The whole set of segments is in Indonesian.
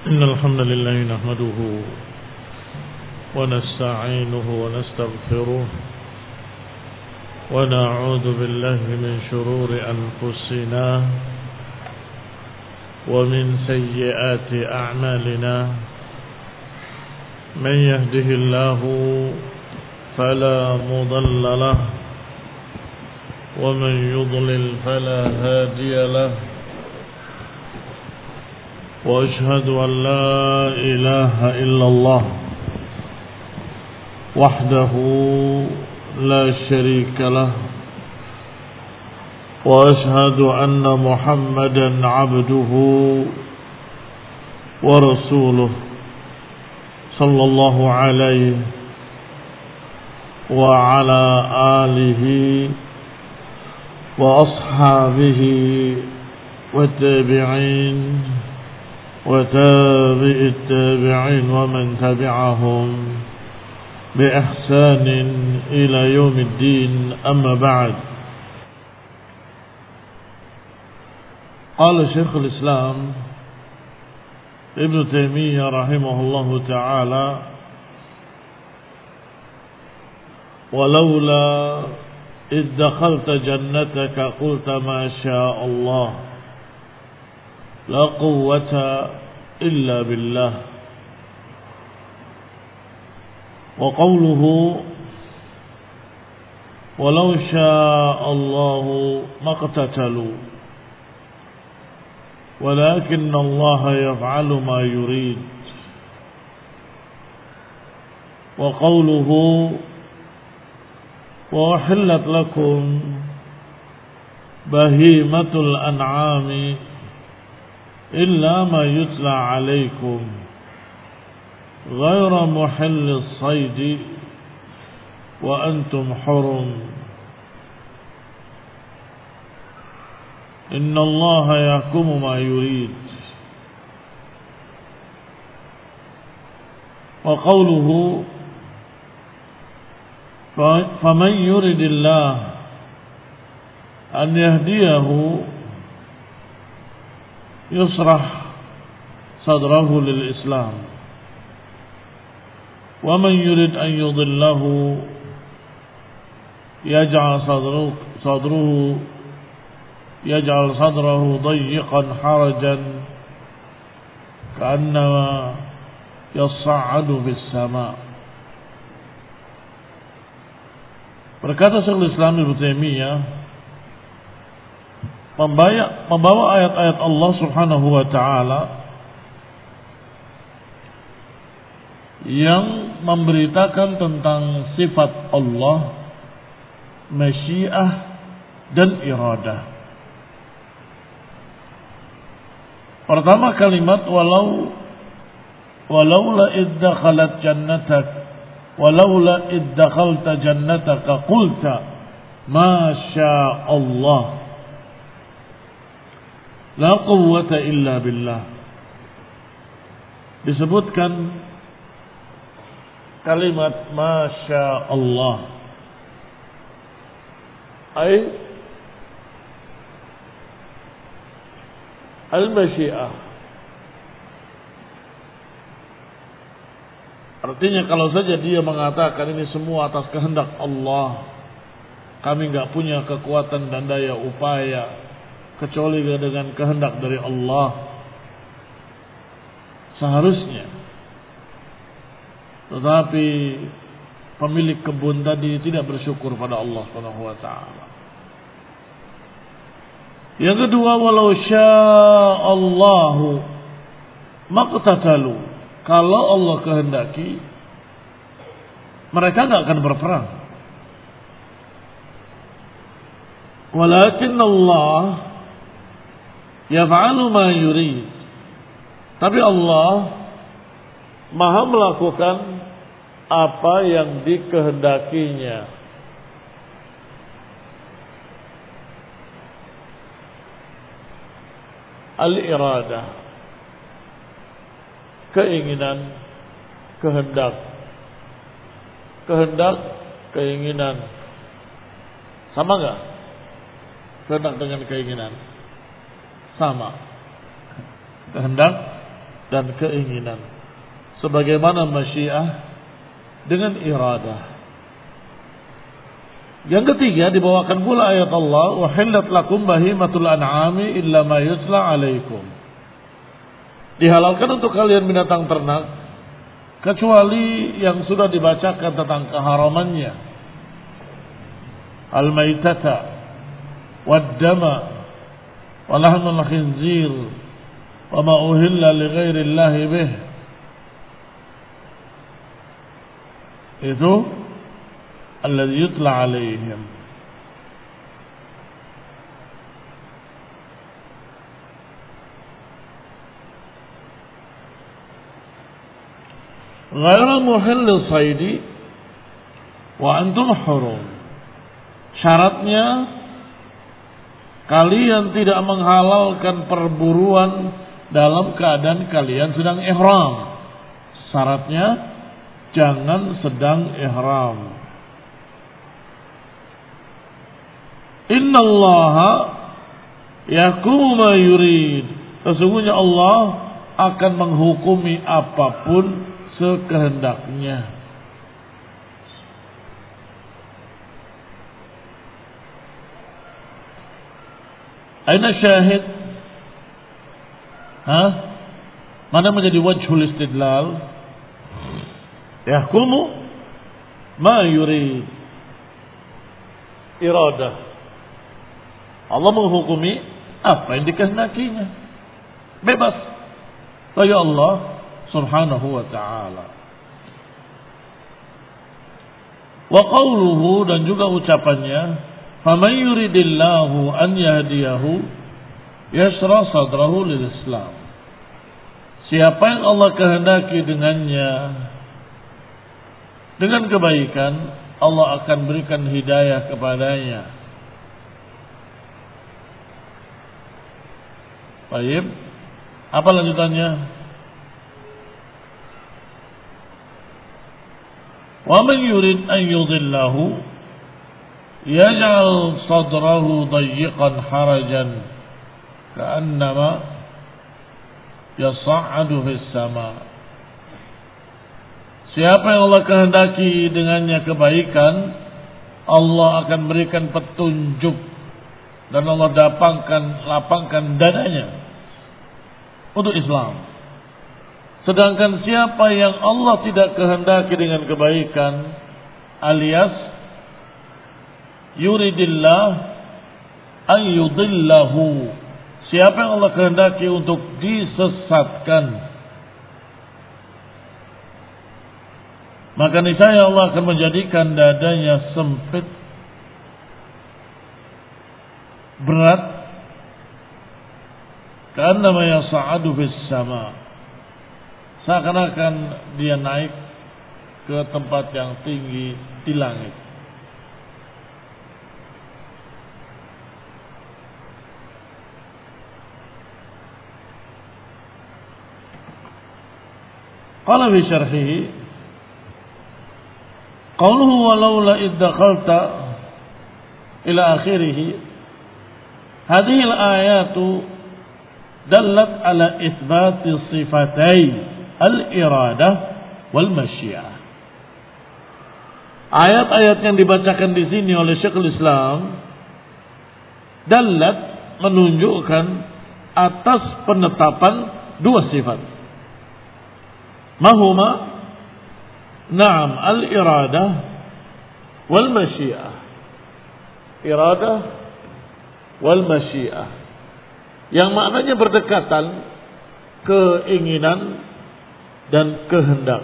إن الحمد لله نحمده ونستعينه ونستغفره ونعوذ بالله من شرور أنفسنا ومن سيئات أعمالنا من يهده الله فلا مضل له ومن يضلل فلا هادي له وأشهد أن لا إله إلا الله وحده لا شريك له وأشهد أن محمدا عبده ورسوله صلى الله عليه وعلى آله وأصحابه والتابعين وتابع التابعين ومن تبعهم بإحسان إلى يوم الدين. أما بعد، قال شيخ الإسلام ابن تيمية رحمه الله تعالى: ولولا إذ دخلت جنتك قلت ما شاء الله لا قوة إلا بالله. وقوله ولو شاء الله ما اقتتلوا ولكن الله يفعل ما يريد. وقوله وأحلت لكم بهيمة الأنعام إلا ما يتلى عليكم غير محل الصيد وأنتم حرم إن الله يحكم ما يريد. وقوله فمن يرد الله أن يهديه يشرح صدره للإسلام ومن يرد أن يضله يجعل صدره ضيقا حرجا كأنما يصعد في السماء. Berkata Syekhul Islam Ibnu Taimiyah, membawa ayat-ayat Allah Subhanahu wa taala yang memberitakan tentang sifat Allah, masyiah dan iradah. Pertama kalimat walaula id dakhalat jannatak walaula id dakhalta jannataka qulta ma syaa Allah la quwwata illa billah. Disebutkan kalimat masya Allah, ay al-masyiah. Artinya kalau saja dia mengatakan ini semua atas kehendak Allah, kami enggak punya kekuatan dan daya upaya kecuali dengan kehendak dari Allah, seharusnya. Tetapi pemilik kebun tadi tidak bersyukur pada Allah Subhanahu wa taala. Yang kedua, walau sya'allahu maqtatalu. Kalau Allah kehendaki, mereka enggak akan berperang. Walakin Allah yaf'alu ma yurid. Tapi Allah Maha melakukan apa yang dikehendakinya. Al-iradah, keinginan, kehendak. Kehendak, keinginan. Sama enggak? Kehendak dengan keinginan sama. Kehendak dan keinginan. Sebagaimana masyiah dengan iradah. Yang ketiga dibawakan pula ayat Allah, "Uhillat lakum bahimatul an'ami illa ma yutla 'alaikum." Dihalalkan untuk kalian binatang ternak kecuali yang sudah dibacakan tentang keharamannya. Al-maitata wad-dama wa lahmul khinzir wa ma uhilla li ghairi Allah bih. Itu alladhi yutla 'alaihim. Ghairu muhillis saidi wa antum hurum. Syaratnya kalian tidak menghalalkan perburuan dalam keadaan kalian sedang ihram. Syaratnya jangan sedang ihram. Innallaha yahkumu ma yurid. Sesungguhnya Allah akan menghukumi apapun sekehendaknya. Aina syahid? Mana menjadi wajhul istidlal? Yahkumu ma yurid. Iradah. Allah menghukumi apa yang dikehendakinya. Bebas. Kaya Allah subhanahu wa ta'ala. Wa qawluhu, dan juga ucapannya, faman yuridillahu an yahdiyahu yasra sadrahu lil Islam. Siapa yang Allah kehendaki dengannya dengan kebaikan, Allah akan berikan hidayah kepadanya. Baik, apa lanjutannya? Wa man yurid an yudhillahu yaj'al sadrahu dayyiqan harajan ka'annama yas'adu fis sama. Siapa yang Allah kehendaki dengannya kebaikan, Allah akan berikan petunjuk dan Allah lapangkan dadanya untuk Islam. Sedangkan siapa yang Allah tidak kehendaki dengan kebaikan, alias yuridillah an yudillahu, siapa yang Allah kehendaki untuk disesatkan, maka niscaya Allah akan menjadikan dadanya sempit, berat, ka'annama yas'adu fis sama, seakan-akan dia naik ke tempat yang tinggi di langit. Qala fi syarhihi, qawluhu walaula id dakhalta ila akhirih, hadhihi al-ayatu dallat ala itsbati sifatai al-iradah wal masyiah. Ayat-ayat yang dibacakan di sini oleh Syekhul Islam dallat, menunjukkan atas penetapan dua sifat. Mahuma? Naam, al-iradah wal masyiah. Iradah wal masyiah, yang maknanya berdekatan, keinginan dan kehendak.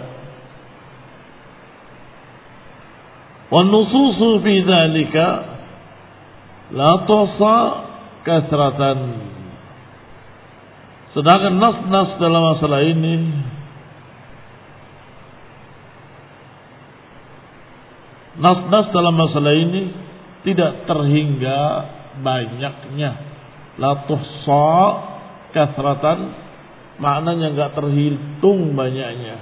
Wan nususu fi dzalika la tuhsa kasratan. Sedangkan nas-nas dalam masalah ini tidak terhingga banyaknya. La tuhsa kasratan, maknanya enggak terhitung banyaknya.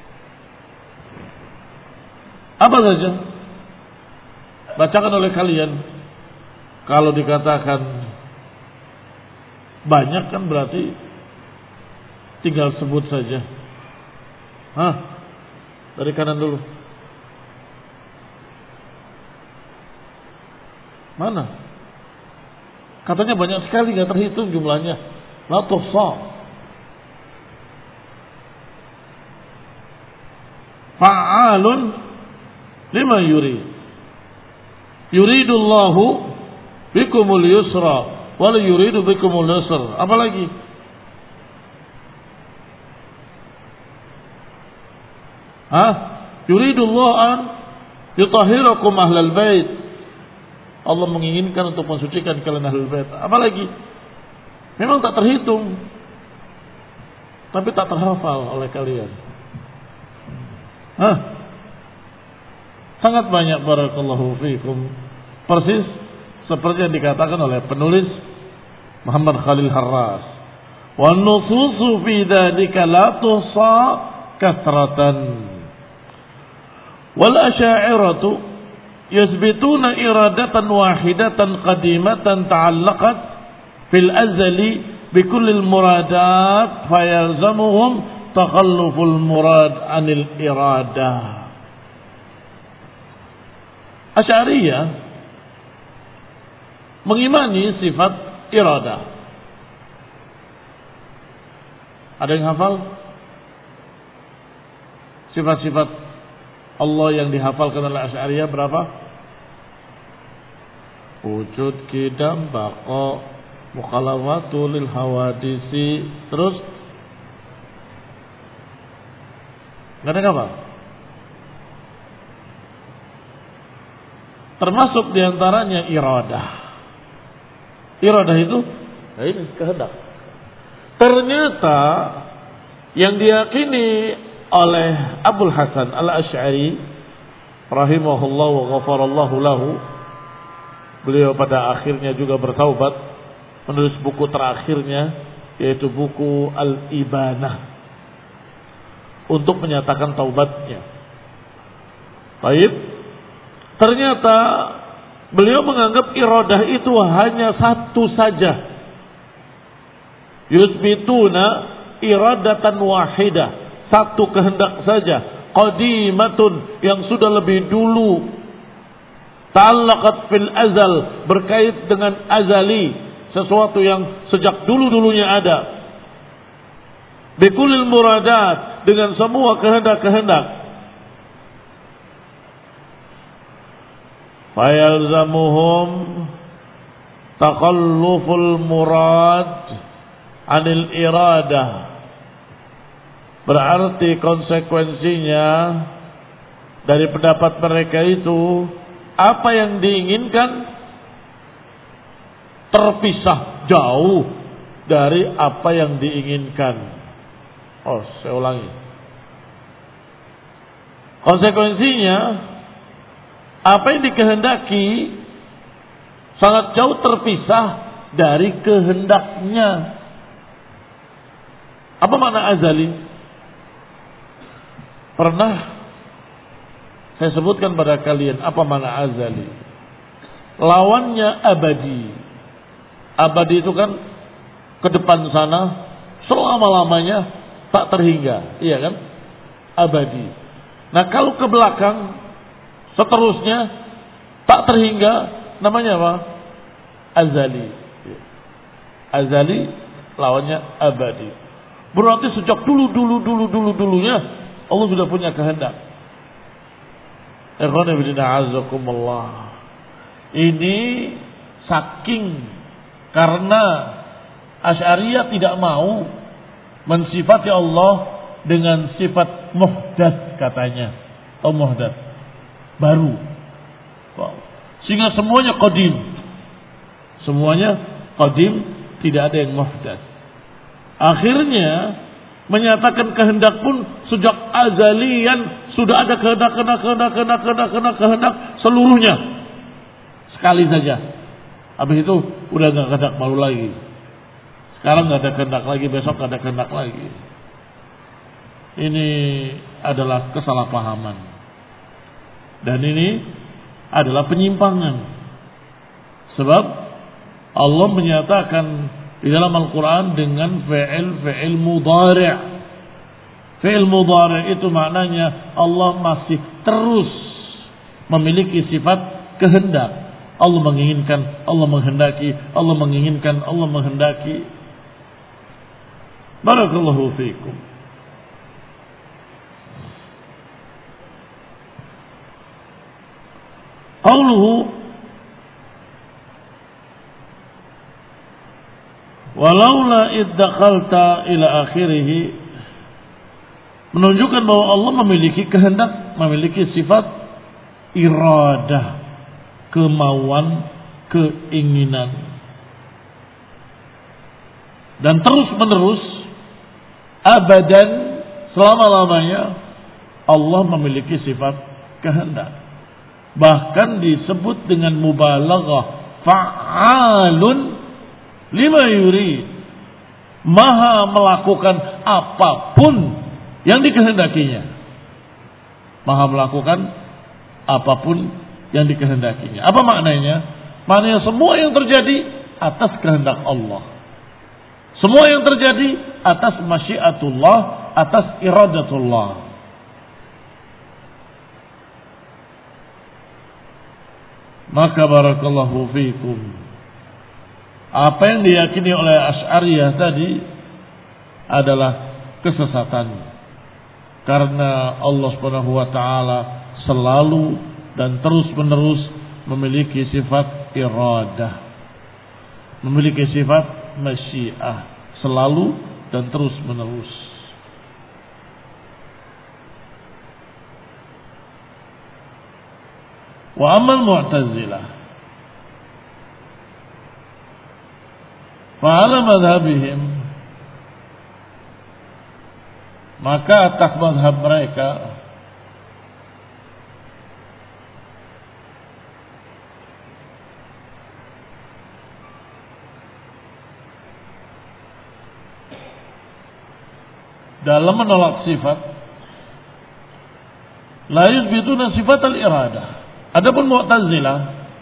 Apa saja bacakan oleh kalian. Kalau dikatakan banyak kan berarti Tinggal sebut saja. Dari kanan dulu. Mana? Katanya banyak sekali, gak terhitung jumlahnya. La tuhsa. Fa'alun lima yurid. Yuridullahu bikumul yusra wala yuridu bikumul yusra. Apa lagi? Yuridullahu an yutahhirakum ahlal bait. Allah menginginkan untuk mensucikan kalian ahlul bait. Apa lagi? Memang tak terhitung, tapi tak terhafal oleh kalian. Sangat banyak, barakallahu fiikum. Persis seperti yang dikatakan oleh penulis Muhammad Khalil Harras. Wa nususu fi dzalika la tuhsa kathratan. Wal asy'ariyatu yasbituna iradatan wahidatan qadimatan ta'allaqat fil azali bi kulli al muradat fayalzamuhum takhalluful murad anil iradah. Asy'ariyah mengimani sifat iradah. Ada yang hafal sifat-sifat Allah yang dihafalkan oleh Asy'ariyah berapa? Wujud, qidam, baqa, mukhalafatu lil hawadisi. Terus enggak ada apa? Termasuk diantaranya iradah. Iradah itu ini kehendak. Ternyata yang diyakini oleh Abul Hasan Al-Asy'ari rahimahullah wa ghafarallahu lahu, beliau pada akhirnya juga bertaubat, menulis buku terakhirnya yaitu buku Al-Ibanah untuk menyatakan taubatnya. Baik, ternyata beliau menganggap iradah itu hanya satu saja. Yusbituna iradatan wahidah, satu kehendak saja, qadimatun yang sudah lebih dulu, ta'allaqat fil azal berkait dengan azali, sesuatu yang sejak dulu-dulunya ada, bikulil muradat dengan semua kehendak-kehendak. Fayalzamuhum takhalluful murad anil iradah. Berarti konsekuensinya dari pendapat mereka itu, apa yang diinginkan terpisah jauh dari apa yang diinginkan. Saya ulangi. Konsekuensinya, apa yang dikehendaki sangat jauh terpisah dari kehendaknya. Apa makna azali? Pernah saya sebutkan pada kalian apa makna azali. Lawannya abadi. Abadi itu kan ke depan sana selama-lamanya tak terhingga, iya kan? Abadi. Nah, kalau ke belakang seterusnya tak terhingga, namanya apa? Azali. Azali lawannya abadi. Berarti sejak dulunya Allah sudah punya kehendak. Ini saking karena Asy'ariyah tidak mau mensifati Allah dengan sifat muhdats katanya. Muhdats baru. Sehingga semuanya qadim. Semuanya qadim, tidak ada yang muhdats. Akhirnya menyatakan kehendak pun sejak azalian sudah ada kehendak seluruhnya sekali saja. Habis itu udah nggak kehendak baru lagi. Sekarang nggak ada kehendak lagi, besok nggak ada kehendak lagi. Ini adalah kesalahpahaman dan ini adalah penyimpangan. Sebab Allah menyatakan di dalam Al-Quran dengan fi'il mudhari'. Fi'il mudhari' itu maknanya Allah masih terus memiliki sifat kehendak. Allah menginginkan, Allah menghendaki, Allah menginginkan, Allah menghendaki. Barakallahu fiikum. Qauluhu walaula iddakhalta ila akhirih menunjukkan bahwa Allah memiliki kehendak, memiliki sifat iradah, kemauan, keinginan, dan terus menerus abadan selama-lamanya Allah memiliki sifat kehendak. Bahkan disebut dengan mubalaghah, fa'alun lima yurid, maha melakukan apapun yang dikehendakinya. Maha melakukan apapun yang dikehendakinya. Apa maknanya? Maknanya semua yang terjadi atas kehendak Allah. Semua yang terjadi atas masyiatullah, atas iradatullah. Maka barakallahu fiikum, apa yang diyakini oleh Asy'ariyah tadi adalah kesesatan. Karena Allah Subhanahu wa taala selalu dan terus-menerus memiliki sifat iradah, memiliki sifat masyiah, selalu dan terus-menerus. Wa amal Mu'tazilah fa'ala madhabihim, maka atas madhab mereka dalam menolak sifat la yuthbituna sifat al-iradah. Adapun Mu'tazilah,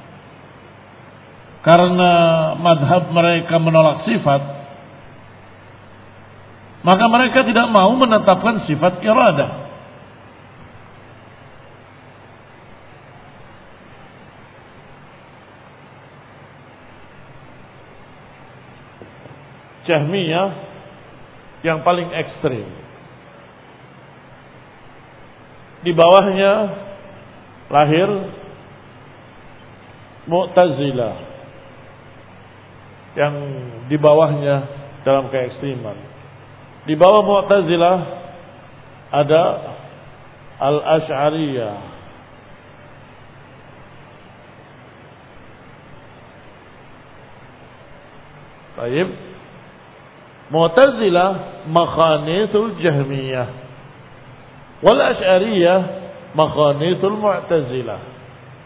karena madhab mereka menolak sifat, maka mereka tidak mau menetapkan sifat iradah. Jahmiyah yang paling ekstrim. Di bawahnya lahir Mu'tazilah yang di bawahnya dalam keekstriman. Di bawah Mu'tazilah ada Al-Asy'ariyah. Baik. Mu'tazilah makhanithul Jahmiyah. Wal Asy'ariyah makhanithul Mu'tazilah.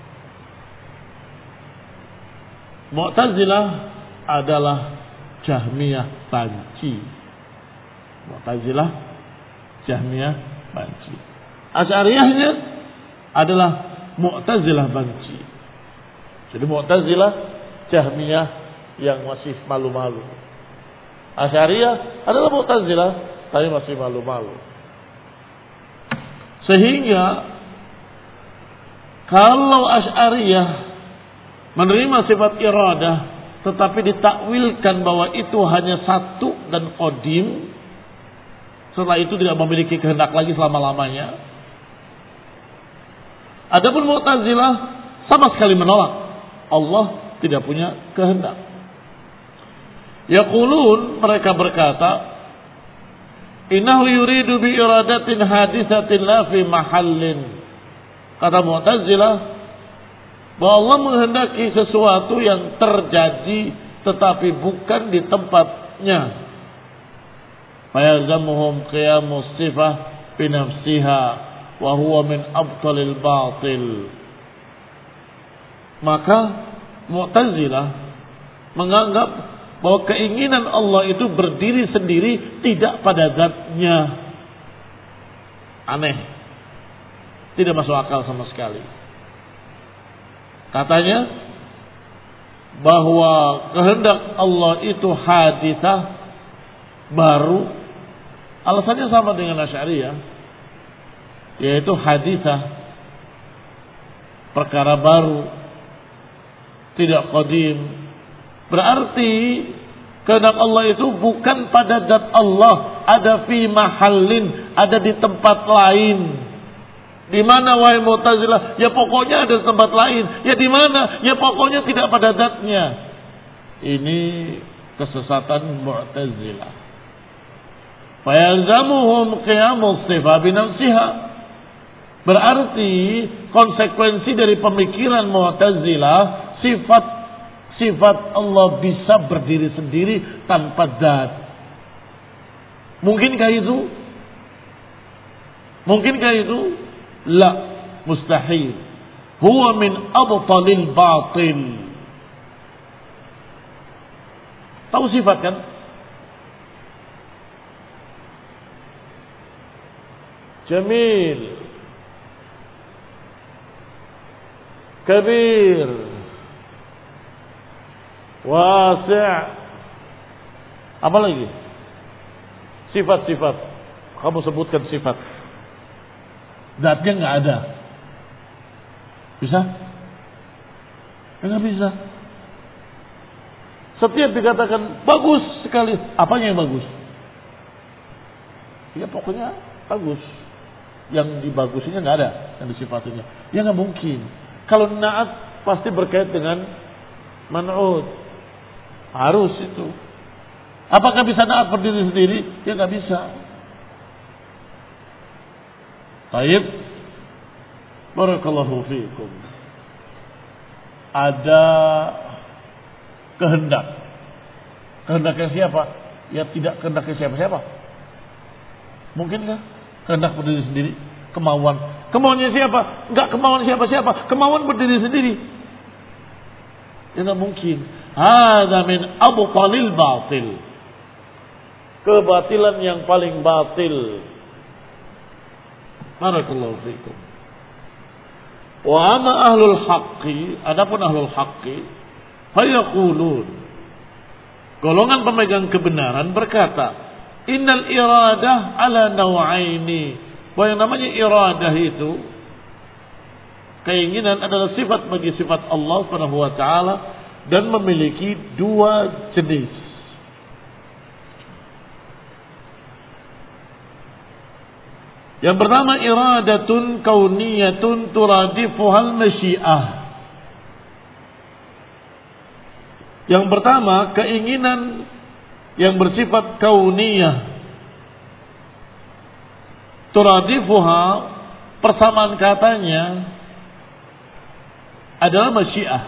Mu'tazilah adalah Jahmiyah banci. Mu'tazilah Jahmiyah banci. Asy'ariyahnya adalah Mu'tazilah banci. Jadi Mu'tazilah Jahmiyah yang masih malu-malu. Asy'ariyah adalah Mu'tazilah tapi masih malu-malu. Sehingga kalau Asy'ariyah menerima sifat iradah tetapi ditakwilkan bahwa itu hanya satu dan qadim, setelah itu tidak memiliki kehendak lagi selama-lamanya. Adapun Mu'tazilah sama sekali menolak Allah tidak punya kehendak. Yaqulun, mereka berkata, innahu yuridu bi iradatin hadisatin la fi mahallin. Kata Mu'tazilah bahwa Allah menghendaki sesuatu yang terjadi tetapi bukan di tempatnya. Fayalzamuhum qiyamus sifah bi nafsiha wa huwa min abtalil batil. Maka Mu'tazilah menganggap bahwa keinginan Allah itu berdiri sendiri, tidak pada zatnya. Aneh, tidak masuk akal sama sekali. Katanya bahwa kehendak Allah itu haditsah, baru. Alasannya sama dengan Asy'ariyah, yaitu haditsah, perkara baru, tidak qadim. Berarti kehendak Allah itu bukan pada zat Allah, ada fi mahallin, ada di tempat lain. Di mana wahai Mu'tazilah? Ya pokoknya ada tempat lain. Ya di mana? Ya pokoknya tidak pada zatnya. Ini kesesatan Mu'tazilah. Fayalzamuhum qiyamus sifat binafsiha. Berarti konsekuensi dari pemikiran Mu'tazilah, sifat Allah bisa berdiri sendiri tanpa zat. Mungkinkah itu? Mungkinkah itu? La, mustahil. Huwa min abtalil batil. Tahu sifat kan? Jamil, kabir, wasi'. Apa lagi? Sifat-sifat. Kamu sebutkan sifat. Zatnya nggak ada. Bisa? Nggak bisa. Setiap dikatakan bagus sekali, apanya yang bagus? Ya pokoknya bagus. Yang dibagusinya nggak ada, yang disifatinya. Ya nggak mungkin. Kalau na'at pasti berkait dengan man'ud. Harus itu. Apakah bisa na'at berdiri sendiri? Ya nggak bisa. Baik. Barakallahu fiikum. Ada kehendak. Kehendaknya siapa? Ya tidak kehendaknya siapa-siapa. Mungkinkah kehendak berdiri sendiri? Kemauan. Kemauannya siapa? Enggak kemauan siapa-siapa. Kemauan berdiri sendiri. Ya enggak mungkin. Hadza min abtalil batil. Kebatilan yang paling batil. Barakallahu fiikum. Wa amma ahlul haqqi, adapun ahlul haqqi, fayaqulun. Golongan pemegang kebenaran berkata, innal iradah ala naw'aini. Bahwa yang namanya iradah itu, keinginan adalah sifat bagi sifat Allah Subhanahu wa taala dan memiliki dua jenis. Yang pertama iradatun kauniyatun turadifuhal masyiah. Yang pertama keinginan yang bersifat kauniyah. Turadifuha, persamaan katanya adalah masyiah.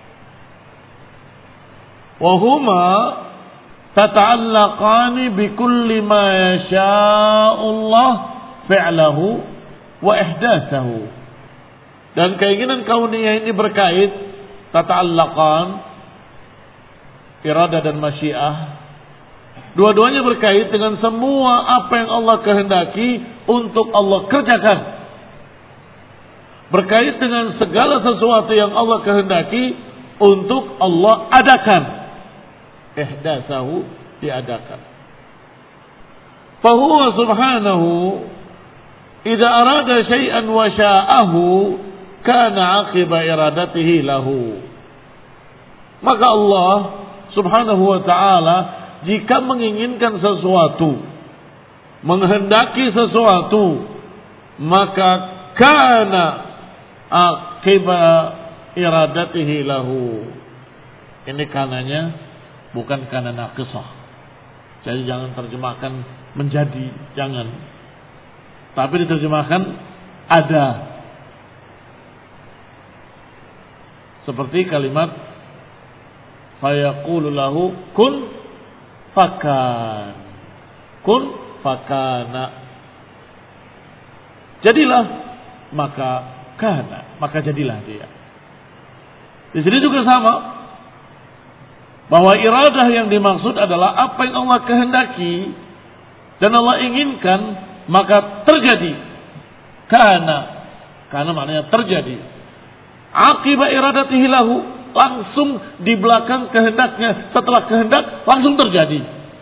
Wahuma tata'allaqani bikulli ma yasha'ullah fi'lahu wa ihdatsahu. Dan keinginan kauniyah ini berkait, tata'allaqan, iradah dan masyiah, dua-duanya berkait dengan semua apa yang Allah kehendaki untuk Allah kerjakan. Berkait dengan segala sesuatu yang Allah kehendaki untuk Allah adakan. Ihdatsahu, diadakan. Fahuwa subhanahu idza arada syai'an wa sya'ahu kana 'aqiba iradatihi lahu. Maka Allah subhanahu wa ta'ala jika menginginkan sesuatu, menghendaki sesuatu, maka kana aqiba iradatihi lahu. Ini kananya bukan kana naqisah. Jadi jangan terjemahkan menjadi, jangan. Tapi diterjemahkan ada. Seperti kalimat fayaqulu lahu kun fakan. Kun fakana. Jadilah, maka kana, maka jadilah dia. Di sini juga sama. Bahwa iradah yang dimaksud adalah apa yang Allah kehendaki dan Allah inginkan, maka terjadi. Kana maknanya terjadi. Aqiba iradatihi lahu, langsung di belakang kehendaknya. Setelah kehendak langsung terjadi.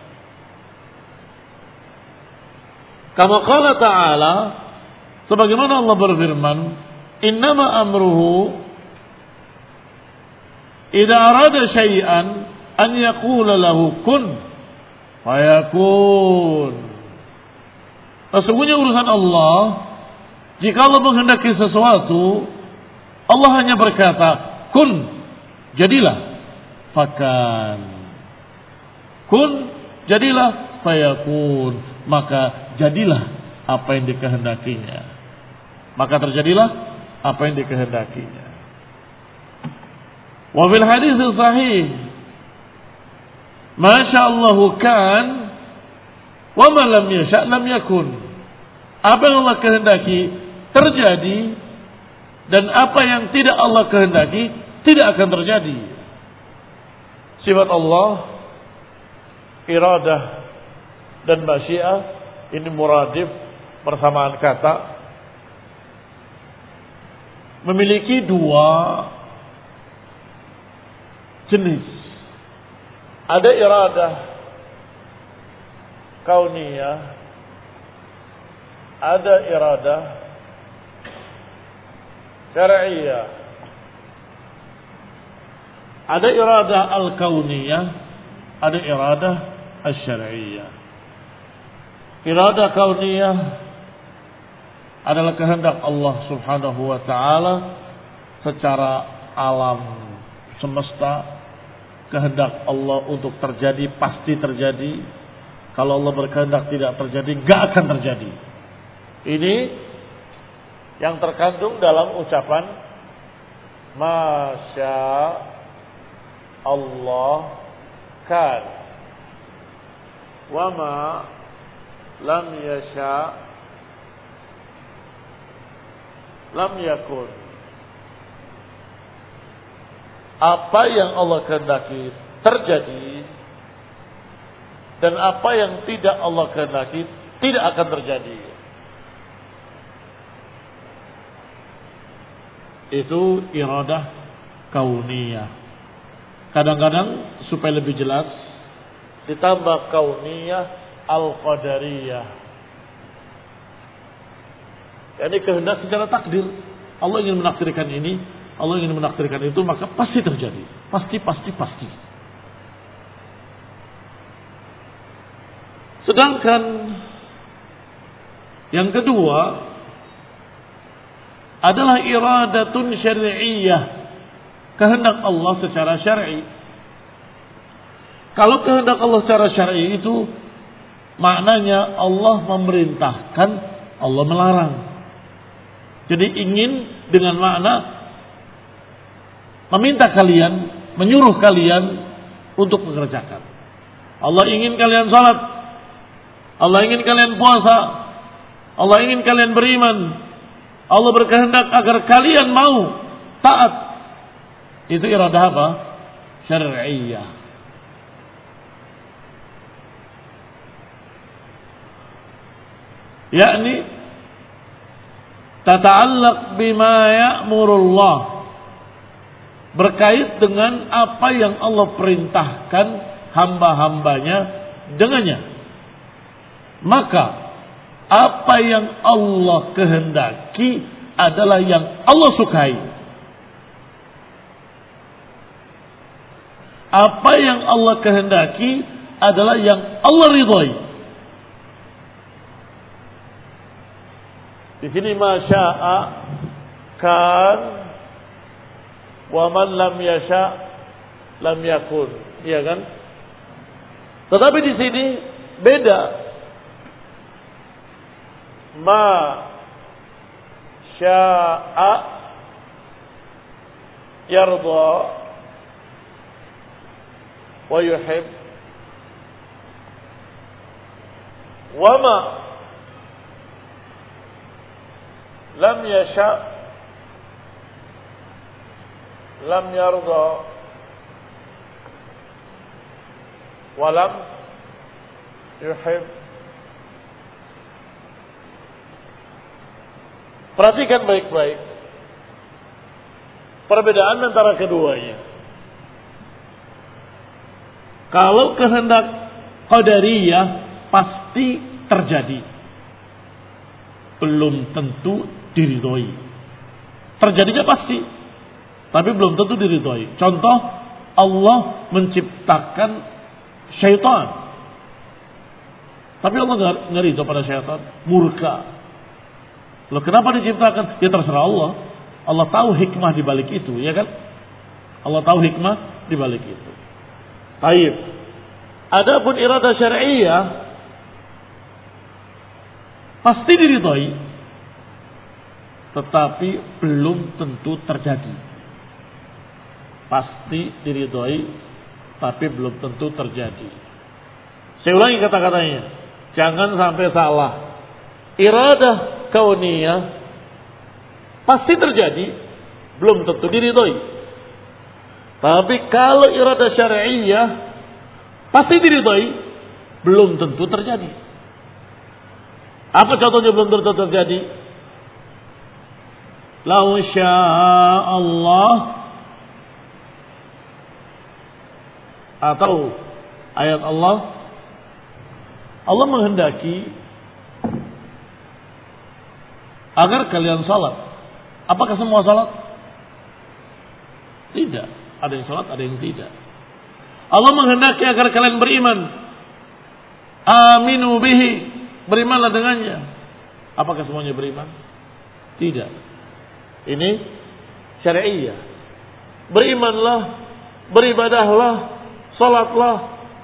Kama qala ta'ala, sebagaimana Allah berfirman, innama amruhu idza arada syai'an an yaqula lahu kun fayakun. Sesungguhnya urusan Allah, jika Allah menghendaki sesuatu, Allah hanya berkata, kun, jadilah, fakan. Kun, jadilah, fayakun. Maka jadilah apa yang dikehendakinya. Maka terjadilah apa yang dikehendakinya. Wa fil hadis sahih, Masya Allah kan, wa ma lam yasha' lam yakun. Apa yang Allah kehendaki terjadi, dan apa yang tidak Allah kehendaki tidak akan terjadi. Sifat Allah, iradah dan masyiah, ini muradif, persamaan kata, memiliki dua jenis. Ada iradah kauniyah, ada iradah syar'iyah. Ada iradah al-kauniyah, ada iradah al-syar'iyah. Iradah kauniyah adalah kehendak Allah Subhanahu wa ta'ala secara alam semesta. Kehendak Allah untuk terjadi pasti terjadi. Kalau Allah berkehendak tidak terjadi, gak akan terjadi. Ini yang terkandung dalam ucapan Masya Allah kan, wa ma lam yasha lam yakun. Apa yang Allah kehendaki terjadi, dan apa yang tidak Allah kehendaki tidak akan terjadi. Itu iradah kauniyah. Kadang-kadang supaya lebih jelas ditambah kauniyah al-qadariyah. Yani kehendak secara takdir. Allah ingin menakdirkan ini, Allah ingin menakdirkan itu, maka pasti terjadi. Pasti. Sedangkan yang kedua adalah iradatun syar'iyyah, kehendak Allah secara syar'i. Kalau kehendak Allah secara syar'i itu maknanya Allah memerintahkan, Allah melarang. Jadi ingin dengan makna meminta kalian, menyuruh kalian untuk mengerjakan. Allah ingin kalian salat, Allah ingin kalian puasa, Allah ingin kalian beriman. Allah berkehendak agar kalian mau taat. Itu iradah apa? Syar'iyyah. Yakni tata'allaq bima ya'murullah, berkait dengan apa yang Allah perintahkan hamba-hambanya dengannya. Maka apa yang Allah kehendaki adalah yang Allah sukai. Apa yang Allah kehendaki adalah yang Allah ridhai. Di sini masya'a kan, wa man lam yasha lam yakun, iya kan? Tetapi di sini beda. Ma sya'a yarda wa yuhib, wa ma lam yasha lam yarda wa lam yuhib. Perhatikan baik-baik perbedaan antara keduanya. Kalau kehendak qadariyah pasti terjadi, belum tentu diridhoi. Terjadinya pasti, tapi belum tentu diridhoi. Contoh, Allah menciptakan syaitan, tapi Allah nggak ridho pada syaitan, murka. Loh, kenapa diciptakan? Ya terserah Allah. Allah tahu hikmah di balik itu, ya kan? Allah tahu hikmah di balik itu. Baik. Adapun iradah syar'iyyah pasti diridhoi, tetapi belum tentu terjadi. Pasti diridhoi, tapi belum tentu terjadi. Saya ulangi kata-katanya, jangan sampai salah. Iradah kauniyah pasti terjadi, belum tentu diridhoi. Tapi kalau iradah syar'iyyah pasti diridhoi, belum tentu terjadi. Apa contohnya belum tentu terjadi? Lau syaa Allah, atau ayat Allah menghendaki agar kalian salat. Apakah semua salat? Tidak. Ada yang salat, ada yang tidak. Allah menghendaki agar kalian beriman. Aminu bihi, berimanlah dengannya. Apakah semuanya beriman? Tidak. Ini syar'iyyah. Berimanlah, beribadahlah, salatlah,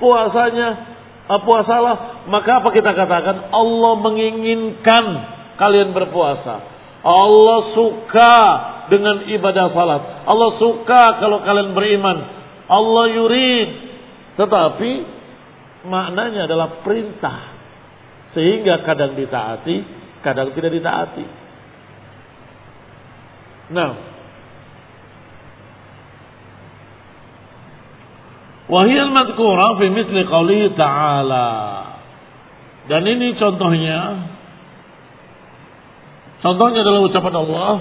puasalah. Maka apa kita katakan? Allah menginginkan kalian berpuasa. Allah suka dengan ibadah salat. Allah suka kalau kalian beriman. Allah yurid. Tetapi maknanya adalah perintah. Sehingga kadang ditaati, kadang tidak ditaati. Nah, wahiyal madhkura fi misli qawlihi ta'ala. Dan ini contohnya adalah ucapan Allah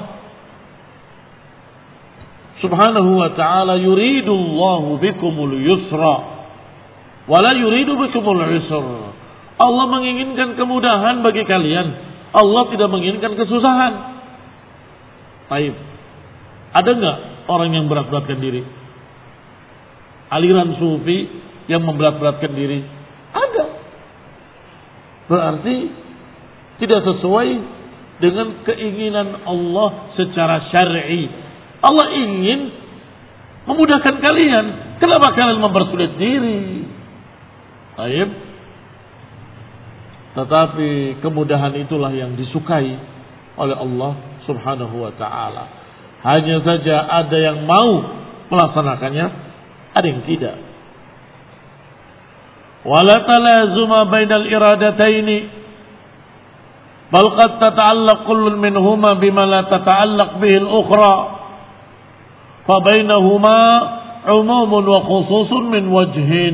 Subhanahu wa ta'ala, yuridullahu bikumul yusra wa la yuridu bikumul usra. Allah menginginkan kemudahan bagi kalian. Allah tidak menginginkan kesusahan. Baik. Ada enggak orang yang berat-beratkan diri? Aliran sufi yang memberat-beratkan diri? Ada. Berarti tidak sesuai dengan keinginan Allah secara syar'i. Allah ingin memudahkan kalian. Kenapa kalian mempersulit diri? Baik. Tetapi kemudahan itulah yang disukai oleh Allah Subhanahu wa ta'ala. Hanya saja ada yang mau melaksanakannya, ada yang tidak. Wala talazuma bainal iradataini, bal qad tata'allaq kullun minhuma bima la tata'allaq bihi al-ukhra. Fa bainahuma umumun wa khususun min wajhin.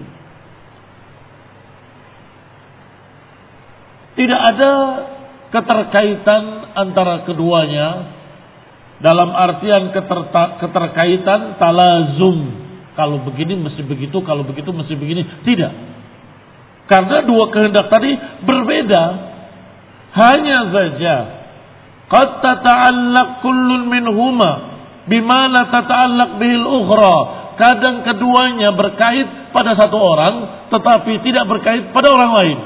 Tidak ada keterkaitan antara keduanya dalam artian keterkaitan talazum. Kalau begini mesti begitu, kalau begitu mesti begini. Tidak. Karena dua kehendak tadi berbeda. Hanya saja qad tata'allaq kullun minhuma bima la tata'allaq bihil ukhra. Kadang keduanya berkait pada satu orang tetapi tidak berkait pada orang lain.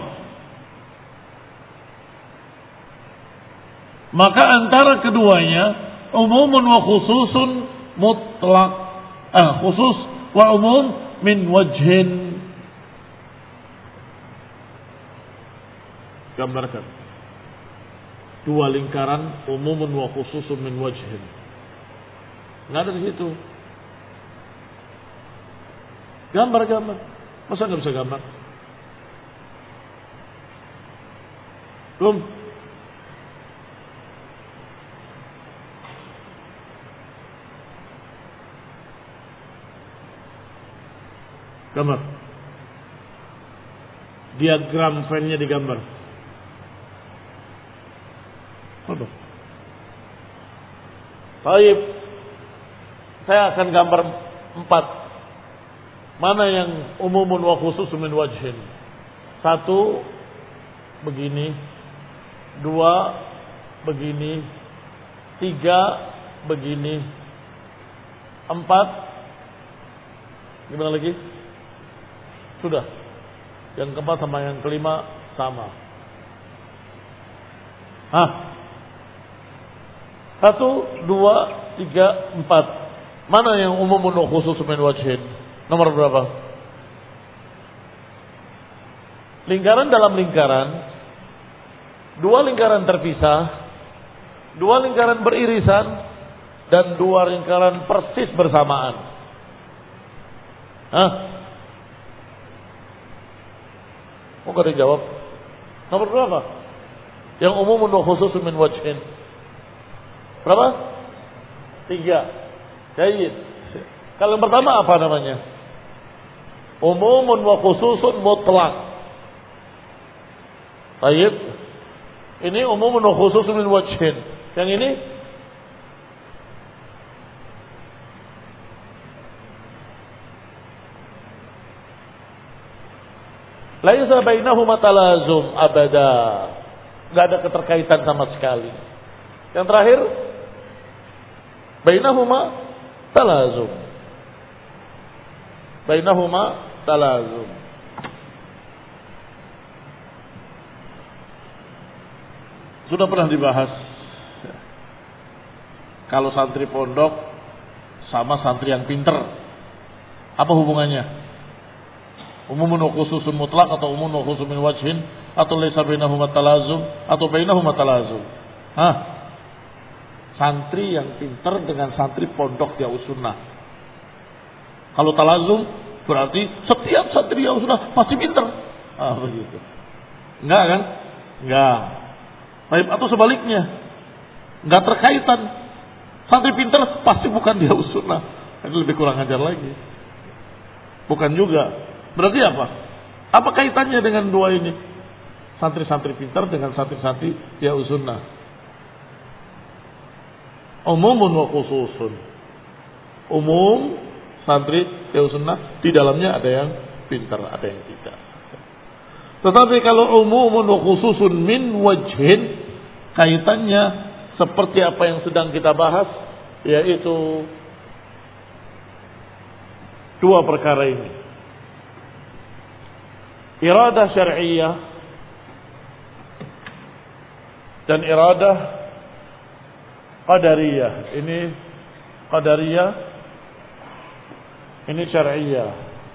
Maka antara keduanya umumun wa khususun mutlak, khusus wa umum min wajhin. Gambarkan dua lingkaran, umumun wa khususun min wajhin. Nggak ada di situ. Gambar. Masa nggak bisa gambar? Belum. Gambar. Diagram fan-nya digambar. Apa? Baik. Saya akan gambar 4. Mana yang umumun wa khususun min wajhin? Satu begini, dua begini, tiga begini, empat, gimana lagi? Sudah. Yang keempat sama yang kelima sama. Satu, dua, tiga, empat. Mana yang umumun wa khususun min wajhin? Nomor berapa? Lingkaran dalam lingkaran, dua lingkaran terpisah, dua lingkaran beririsan, dan dua lingkaran persis bersamaan. Mau kada jawab? Nomor berapa? Yang umum wa khususun min wajhin. Berapa? 3. Baik. Kalau yang pertama apa namanya? Umumun wa khususun mutlak. Baik. Ini umumun wa khususun min wajhin. Yang ini laisa bainahuma talazum abada. Enggak ada keterkaitan sama sekali. Yang terakhir bainahuma talazum. Bainahuma talazum. Sudah pernah dibahas. Kalau santri pondok sama santri yang pinter, apa hubungannya? Umumun wa khususun mutlak atau umumun wa khususun min wajhin atau laisa bainahuma talazum atau bainahuma talazum? Santri yang pintar dengan santri pondok Ya'us Sunnah. Kalau talazum berarti setiap santri Ya'us Sunnah pasti pintar. Begitu. Enggak kan? Enggak. Baik, atau sebaliknya. Enggak terkaitan. Santri pintar pasti bukan Ya'us Sunnah. Itu lebih kurang ajar lagi. Bukan juga. Berarti apa? Apa kaitannya dengan dua ini? Santri-santri pintar dengan santri-santri Ya'us Sunnah. Umumun wa khususun. Umum santri Ya'us Sunnah, di dalamnya ada yang pintar, ada yang tidak. Tetapi kalau umumun wa khususun min wajhin, kaitannya seperti apa yang sedang kita bahas, yaitu dua perkara ini. Iradah syar'iyyah dan iradah qadariyah. Ini qadariyah, ini syar'iyyah.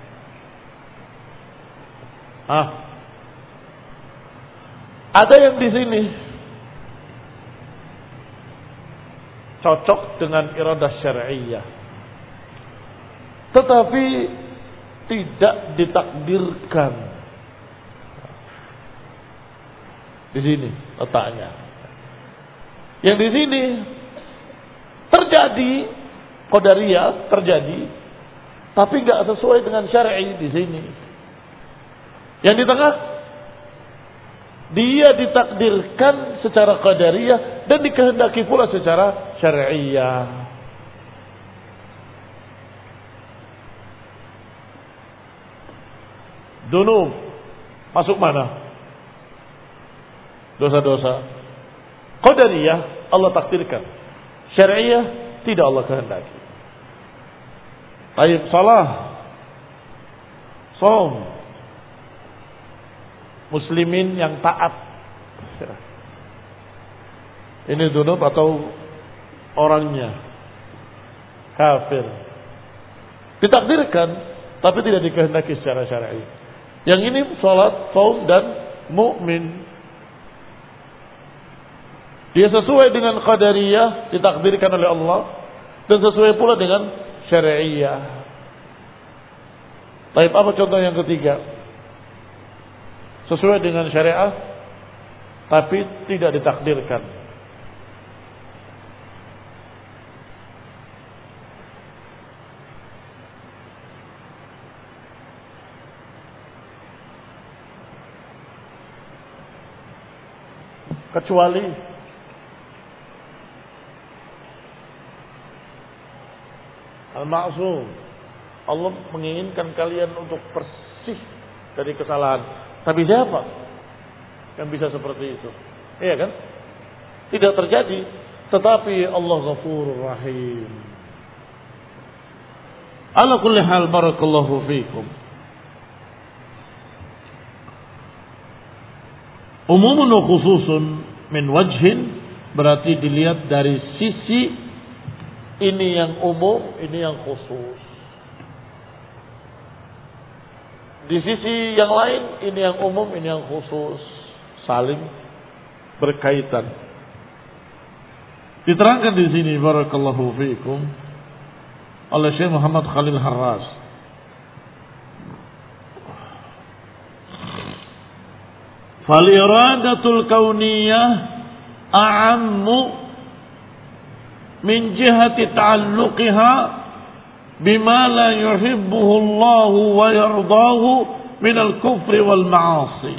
Ada yang di sini cocok dengan iradah syar'iyyah, tetapi tidak ditakdirkan. Di sini letaknya. Yang di sini terjadi qadariyah, terjadi, tapi enggak sesuai dengan syar'i di sini. Yang di tengah dia ditakdirkan secara qadariyah dan dikehendaki pula secara syar'iyyah. Dunub masuk mana? Dosa-dosa qadariyah Allah takdirkan, syar'iyyah tidak Allah kehendaki. Baik, salah, saum, muslimin yang taat. Ini dunub atau orangnya kafir, ditakdirkan tapi tidak dikehendaki secara syar'i. Yang ini salat, saum dan mukmin. Dia sesuai dengan qadariyah, ditakdirkan oleh Allah, dan sesuai pula dengan syar'iyyah. Baik, apa contoh yang ketiga? Sesuai dengan syariah tapi tidak ditakdirkan. Kecuali al-ma'sum, Allah menginginkan kalian untuk bersih dari kesalahan. Tapi siapa yang bisa seperti itu? Iya kan? Tidak terjadi. Tetapi Allah Ghafurur Rahim. Ala kulli hal, barakallahu fiikum. Umumun wa khususun min wajhin, berarti dilihat dari sisi ini yang umum, ini yang khusus. Di sisi yang lain, ini yang umum, ini yang khusus. Saling berkaitan. Diterangkan di sini, barakallahu fiikum, oleh Syekh Muhammad Khalil Harras. Fal-iradatul kauniyah a'ammu min jihati ta'alluqiha bima la yuhibbuhu Allah wa yardahu min al-kufri wal ma'asi.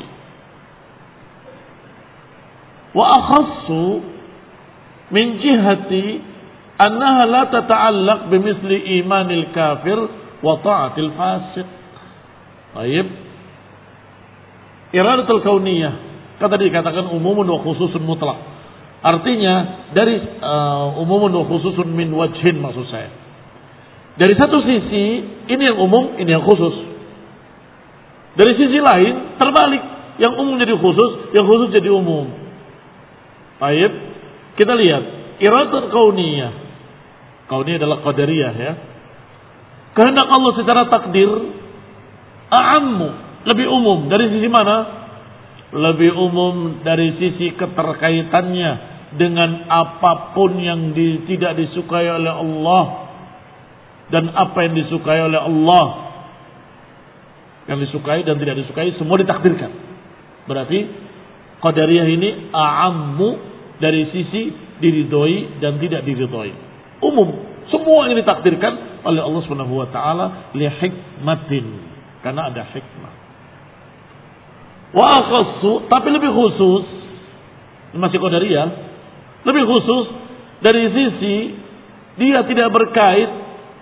Wa akhassu min jihati annaha la tata'allaq bimithli imanil kafir wa ta'atil fasiq. Baik. Iradatul kauniyah, kata dikatakan umumun wa khususun mutlak. Artinya dari umumun wa khususun min wajhin, maksud saya. Dari satu sisi ini yang umum, ini yang khusus. Dari sisi lain terbalik, yang umum jadi khusus, yang khusus jadi umum. Baik, kita lihat iradatul kauniyah. Kauniyah adalah qadariyah ya. Kehendak Allah secara takdir a'ammu, lebih umum. Dari sisi mana? Lebih umum dari sisi keterkaitannya dengan apapun yang tidak disukai oleh Allah dan apa yang disukai oleh Allah. Yang disukai dan tidak disukai semua ditakdirkan. Berarti qadariyah ini a'ammu dari sisi diridhoi dan tidak diridhoi. Umum, semua yang ditakdirkan oleh Allah Subhanahu wa taala li hikmatin, karena ada hikmah. Wa akhassu, tapi lebih khusus, masih qadariyah, lebih khusus dari sisi dia tidak berkait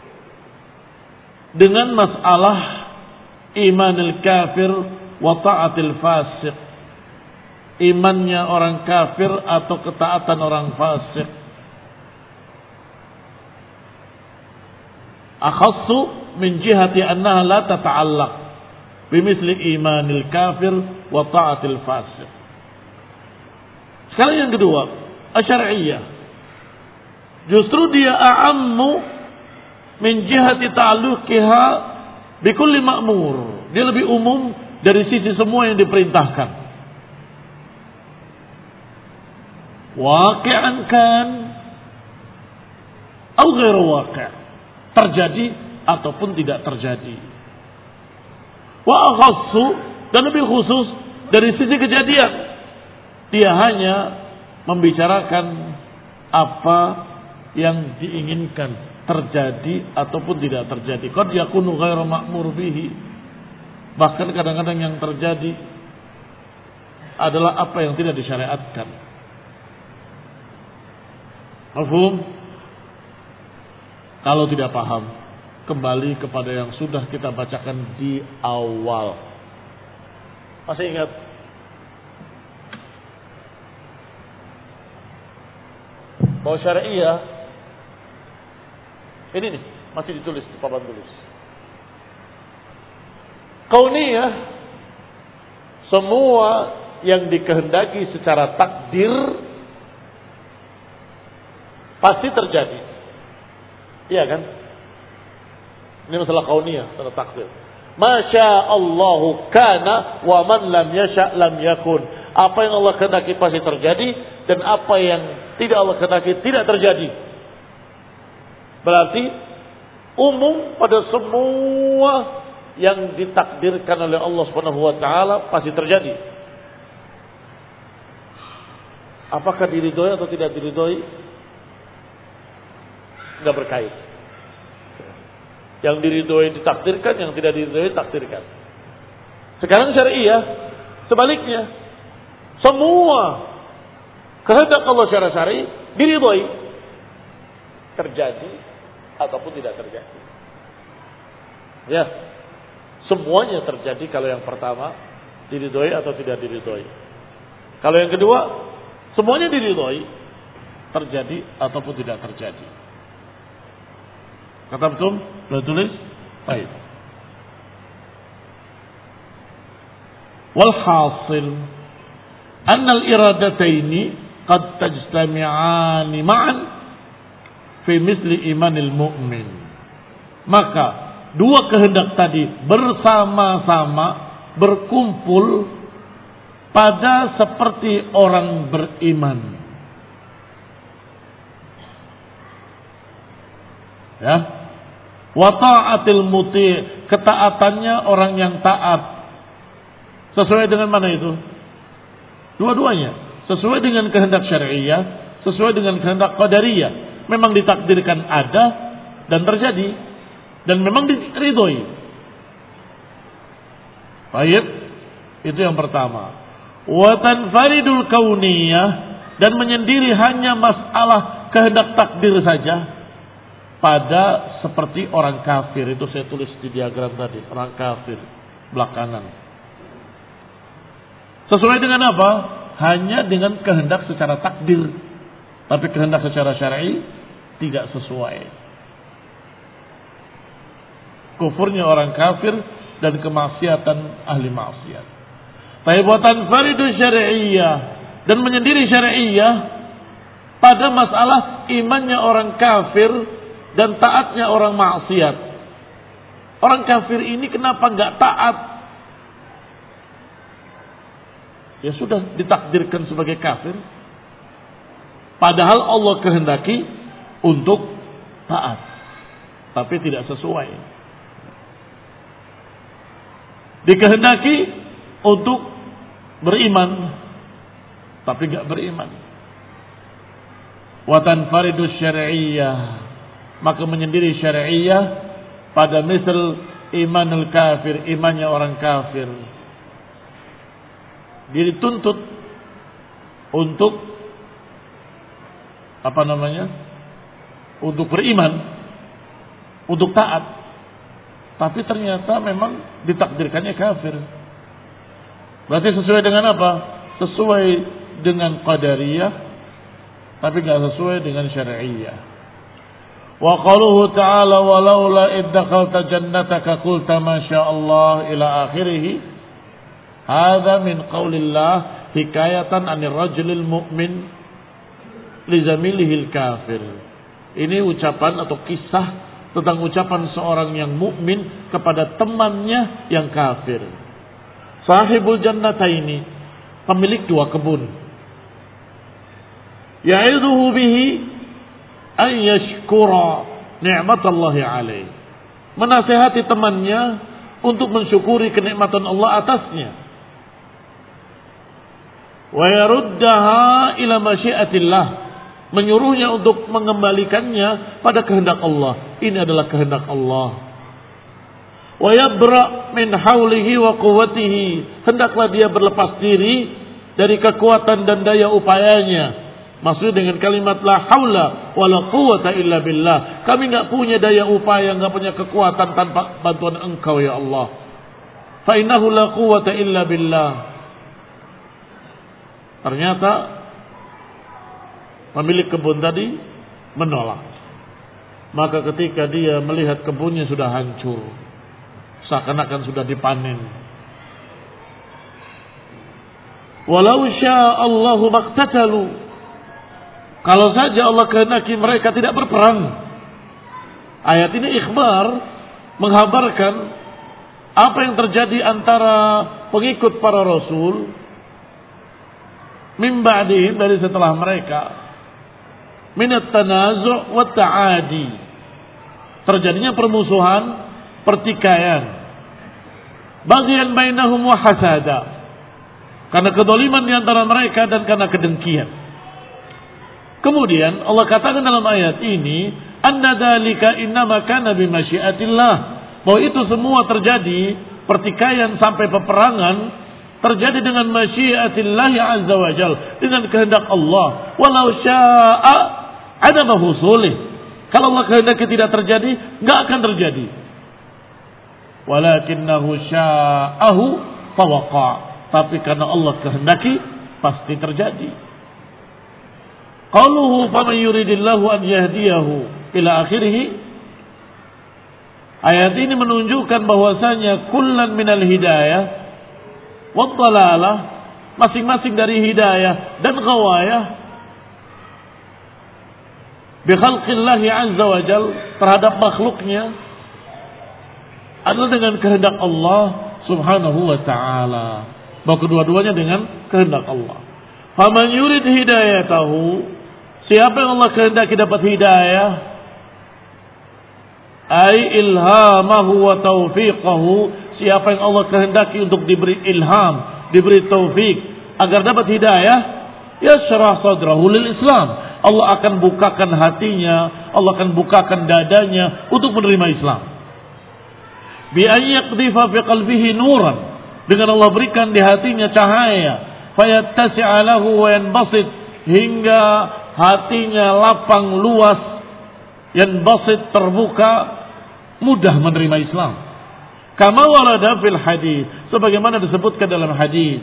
dengan masalah imanil kafir wa ta'atil fasiq. Imannya orang kafir atau ketaatan orang fasik. Akhassu min jihati annaha la tata'allaq bimithli imanil kafir wa ta'atil fasik. Sekali yang kedua, asyariyah. Justru dia a'ammu min jihati ta'alluqiha bikulli ma'mur. Dia lebih umum dari sisi semua yang diperintahkan. Waqi'an kan atau ghairu waqi', terjadi ataupun tidak terjadi. Wa akhassu, dan lebih khusus dari sisi kejadian. Dia hanya membicarakan apa yang diinginkan terjadi ataupun tidak terjadi. Qad yakunu ghairu ma'mur bihi. Bahkan kadang-kadang yang terjadi adalah apa yang tidak disyariatkan. Mafhum? Kalau tidak paham, kembali kepada yang sudah kita bacakan di awal. Masih ingat? Bahwa syariah ini nih, masih ditulis di papan tulis. Kauniyah, semua yang dikehendaki secara takdir pasti terjadi. Iya kan? Ini masalah kauniyah, masalah takdir. Masya Allahu kana wa man lam yasha lam yakun. Apa yang Allah kehendaki pasti terjadi, dan apa yang tidak Allah kehendaki tidak terjadi. Berarti umum pada semua yang ditakdirkan oleh Allah Subhanahu wa taala pasti terjadi. Apakah diridhoi atau tidak diridhoi? Enggak berkait. Yang diridhoi ditakdirkan, yang tidak diridhoi takdirkan. Sekarang syariah sebaliknya. Semua kehendak Allah secara syar'i diridhoi, terjadi ataupun tidak terjadi. Ya, semuanya terjadi kalau yang pertama diridhoi atau tidak diridhoi. Kalau yang kedua, semuanya diridhoi, terjadi ataupun tidak terjadi. Kata betul? Boleh tulis? Baik. Walhasil anna al-iradataini qad tajtami'ani ma'an fi misli imanil mu'min. Maka dua kehendak tadi bersama-sama berkumpul pada seperti orang beriman. Ya. Wa ta'atil muti', ketaatannya orang yang taat. Sesuai dengan mana itu? Dua-duanya. Sesuai dengan kehendak syariah, sesuai dengan kehendak qadariyah. Memang ditakdirkan ada dan terjadi. Dan memang diridhoi. Baik. Itu yang pertama. Wa tanfaridul kauniyah, dan menyendiri hanya masalah kehendak takdir saja. Pada seperti orang kafir. Itu saya tulis di diagram tadi. Orang kafir. Belakangan. Sesuai dengan apa? Hanya dengan kehendak secara takdir. Tapi kehendak secara syar'i tidak sesuai. Kufurnya orang kafir dan kemaksiatan ahli maksiat. Taibatan faridu syari'iyah, dan menyendiri syari'iyah pada masalah imannya orang kafir dan taatnya orang maksiat. Orang kafir ini kenapa enggak taat? Ya sudah ditakdirkan sebagai kafir. Padahal Allah kehendaki untuk taat. Tapi tidak sesuai. Dikehendaki untuk beriman. Tapi tidak beriman. Wa tanfaridu syari'iyah, maka menyendiri syari'iyah pada misal imanul kafir, imannya orang kafir. Dituntut untuk untuk beriman, untuk taat, tapi ternyata memang ditakdirkannya kafir. Berarti sesuai dengan apa? Sesuai dengan qadariyah, tapi tidak sesuai dengan syari'iyah. Wa qaluhu ta'ala walaula id dakhalta jannataka qulta ma syaa Allah ila akhirih. Hadza min qaulillah hikayatan 'anil rajulil mu'min li zamilihil kafir. Ini ucapan atau kisah tentang ucapan seorang yang mukmin kepada temannya yang kafir. Sahibul jannataini, pemilik dua kebun. Ya'idhuhu bihi an yashkura ni'matallahi alaihi. Menasihati temannya untuk mensyukuri kenikmatan Allah atasnya. Wa yaruddaha ila masyiatillah, menyuruhnya untuk mengembalikannya pada kehendak Allah. Ini adalah kehendak Allah. Wa yabra min haulihi wa quwwatihi, hendaklah dia berlepas diri dari kekuatan dan daya upayanya. Maksud dengan kalimat la haula wala quwwata illa billah, kami enggak punya daya upaya, enggak punya kekuatan tanpa bantuan Engkau ya Allah. Fa innahu la quwwata illa billah. Ternyata pemilik kebun tadi menolak. Maka ketika dia melihat kebunnya sudah hancur, seakan-akan sudah dipanen. Walau syaa Allahu maqtatalu, kalau saja Allah kehendaki mereka tidak berperang. Ayat ini ikhbar, menghabarkan apa yang terjadi antara pengikut para rasul min ba'dihim, dari setelah mereka, minat tanazu' wa ta'adi, terjadinya permusuhan, pertikaian, bagian bainahum wa hasada, karena kedoliman di antara mereka dan karena kedengkian. Kemudian Allah katakan dalam ayat ini, anna dzalika innama kana bi masyiatillah, bahwa itu semua terjadi, pertikaian sampai peperangan terjadi dengan masyiatillah azza wa jal, dengan kehendak Allah. Walau syaa adama husulih, kalau Allah kehendaki tidak terjadi, enggak akan terjadi. Walakinnahu sya'ahu fawaqa'. Tapi karena Allah kehendaki pasti terjadi. Qauluhu faman yuridillahu an yahdiyahu ila akhirih. Ayat ini menunjukkan bahwasanya kullan minal hidayah wa dhalalah, masing-masing dari hidayah dan ghawayah bi khalqillahi azza wa jal, terhadap makhluknya adalah dengan kehendak Allah subhanahu wa ta'ala. Bahwa kedua-duanya dengan kehendak Allah. Faman yurid hidayatahu, siapa yang Allah kehendaki dapat hidayah, ay ilhamahu wa taufiqahu, siapa yang Allah kehendaki untuk diberi ilham, diberi taufik agar dapat hidayah, yashrah sadrahu lil Islam. Allah akan bukakan hatinya, Allah akan bukakan dadanya untuk menerima Islam. Bi an yaqdhifa fi qalbihi nuran, dengan Allah berikan di hatinya cahaya, fayattasi'a lahu wa yanbasit, hingga hatinya lapang luas, yanbasit terbuka, mudah menerima Islam. Kama warada fil hadis, sebagaimana disebutkan dalam hadis.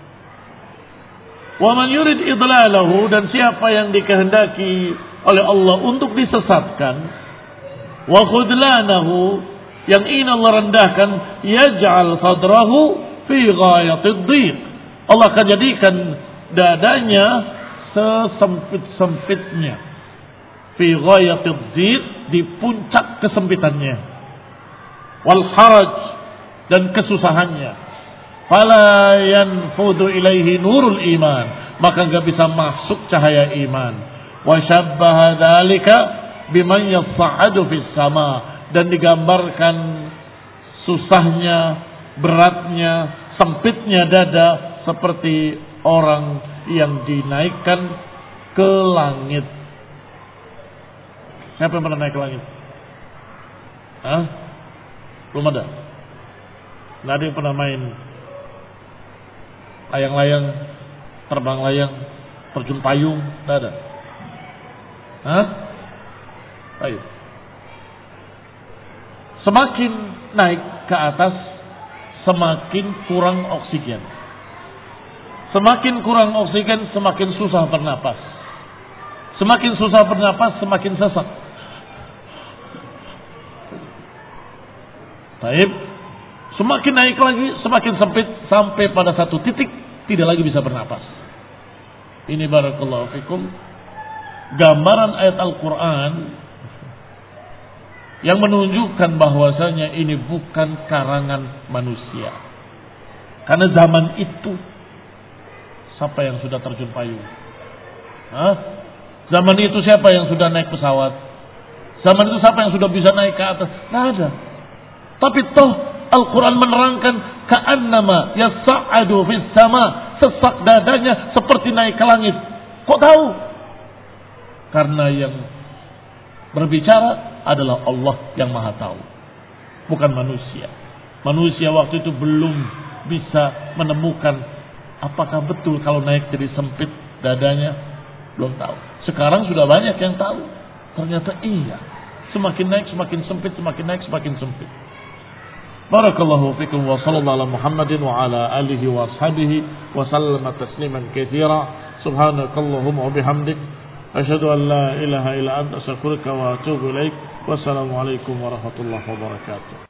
Wa man yurid idlalahu, dan siapa yang dikehendaki oleh Allah untuk disesatkan, wa khudlanahu, yang ingin Allah rendahkan, yaj'al sadrahu fi ghayatid dhiq, Allah akan jadikan dadanya sesempit-sempitnya, fi ghayatid dhiq, di puncak kesempitannya, wal haraj, dan kesusahannya. Fala yanfudu ilaihi nurul iman, maka enggak bisa masuk cahaya iman. Wa syabbaha dzalika biman yas'adu fis sama, dan digambarkan susahnya, beratnya, sempitnya dada seperti orang yang dinaikkan ke langit. Siapa yang pernah naik ke langit? Hah? Belum ada. Nggak ada yang pernah main layang-layang, terbang layang, terjun payung, nggak ada. Hah? Ayo. Semakin naik ke atas, semakin kurang oksigen. Semakin kurang oksigen, semakin susah bernapas. Semakin susah bernapas, semakin sesak. Baik. Semakin naik lagi, semakin sempit, sampai pada satu titik tidak lagi bisa bernapas. Ini barakallahu fikum gambaran ayat Al-Quran yang menunjukkan bahwasanya ini bukan karangan manusia. Karena zaman itu siapa yang sudah terjun payung? Hah? Zaman itu siapa yang sudah naik pesawat? Zaman itu siapa yang sudah bisa naik ke atas? Nggak ada. Tapi toh Al-Quran menerangkan ka'annama yas'adu fis sama, sesak dadanya seperti naik ke langit. Kok tahu? Karena yang berbicara adalah Allah yang Maha Tahu, bukan manusia. Manusia waktu itu belum bisa menemukan apakah betul kalau naik jadi sempit dadanya, belum tahu. Sekarang sudah banyak yang tahu. Ternyata iya. Semakin naik semakin sempit, semakin naik semakin sempit. Barakallahu fikum wa sallallahu ala Muhammadin wa ala alihi wa ashabihi wa sallama tasliman katsira. Subhanakallahumma wa bihamdik, asyhadu an la ilaha illa anta, astaghfiruka wa atubu ilaik. Wassalamu alaikum warahmatullahi wabarakatuh.